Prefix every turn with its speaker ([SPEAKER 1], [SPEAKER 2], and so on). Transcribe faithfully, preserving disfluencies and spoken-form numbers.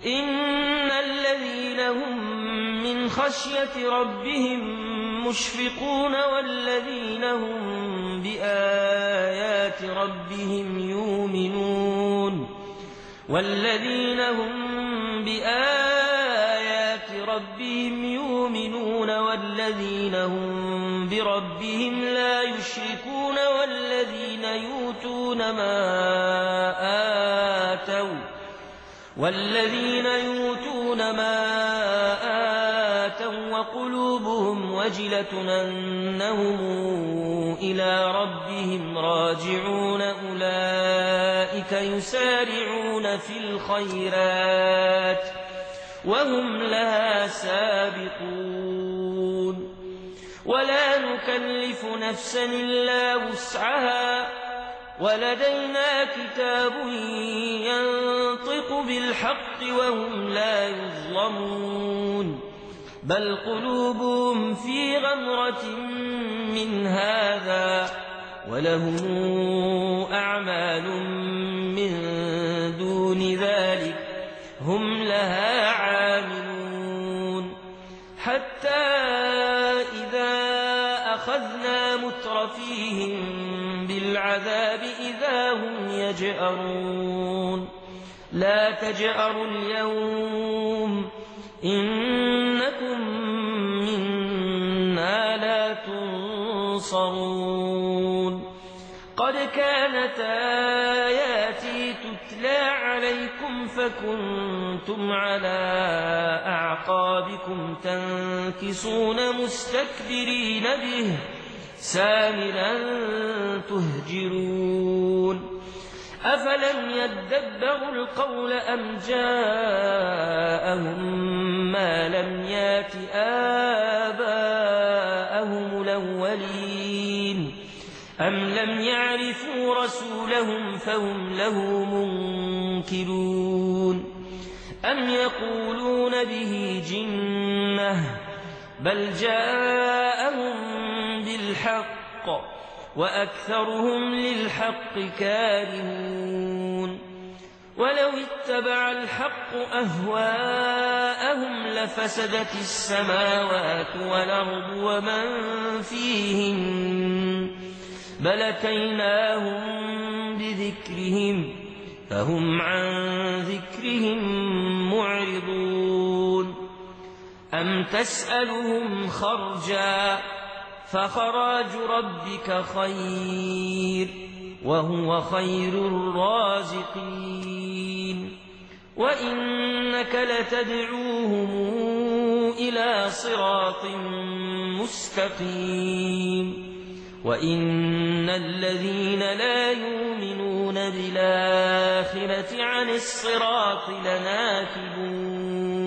[SPEAKER 1] إن الذين هم من خشية ربهم مشفقون والذين هم بآيات ربهم يؤمنون والذين هم بآيات ربهم يؤمنون والذين هم بربهم لا يشركون والذين يؤتون ما آتوا والذين يؤتون ما آتوا وقلوبهم وجلة أنهم إلى ربهم راجعون أولئك يسارعون في الخيرات وهم لها سابقون ولا نكلف نفسا إلا وسعها ولدينا كتاب ينطق بالحق وهم لا يظلمون بل قلوبهم في غمرة من هذا ولهم أعمال من دون ذلك هم لها عاملون حتى إذا أخذنا مترفيهم بالعذاب إذا هم يجأرون لا تجأروا اليوم إنكم منا لا تنصرون قد كانت آياتي تتلى عليكم فكنتم على أعقابكم تنكصون مستكبرين به سامرا تهجرون أفلم يدبروا القول أم جاءهم ما لم يات آباءهم الأولين أم لم يعرفوا رسولهم فهم له منكرون أم يقولون به جنة بل جاءهم بالحق وأكثرهم للحق كارهون ولو اتبع الحق أهواءهم لفسدت السماوات والأرض ومن فيهن بل أتيناهم بذكرهم فهم عن ذكرهم معرضون أم تسألهم خرجا فخراج ربك خير وهو خير الرازقين وإنك لتدعوهم إلى صراط مستقيم وإن الذين لا يؤمنون بالآخرة عن الصراط لناكبون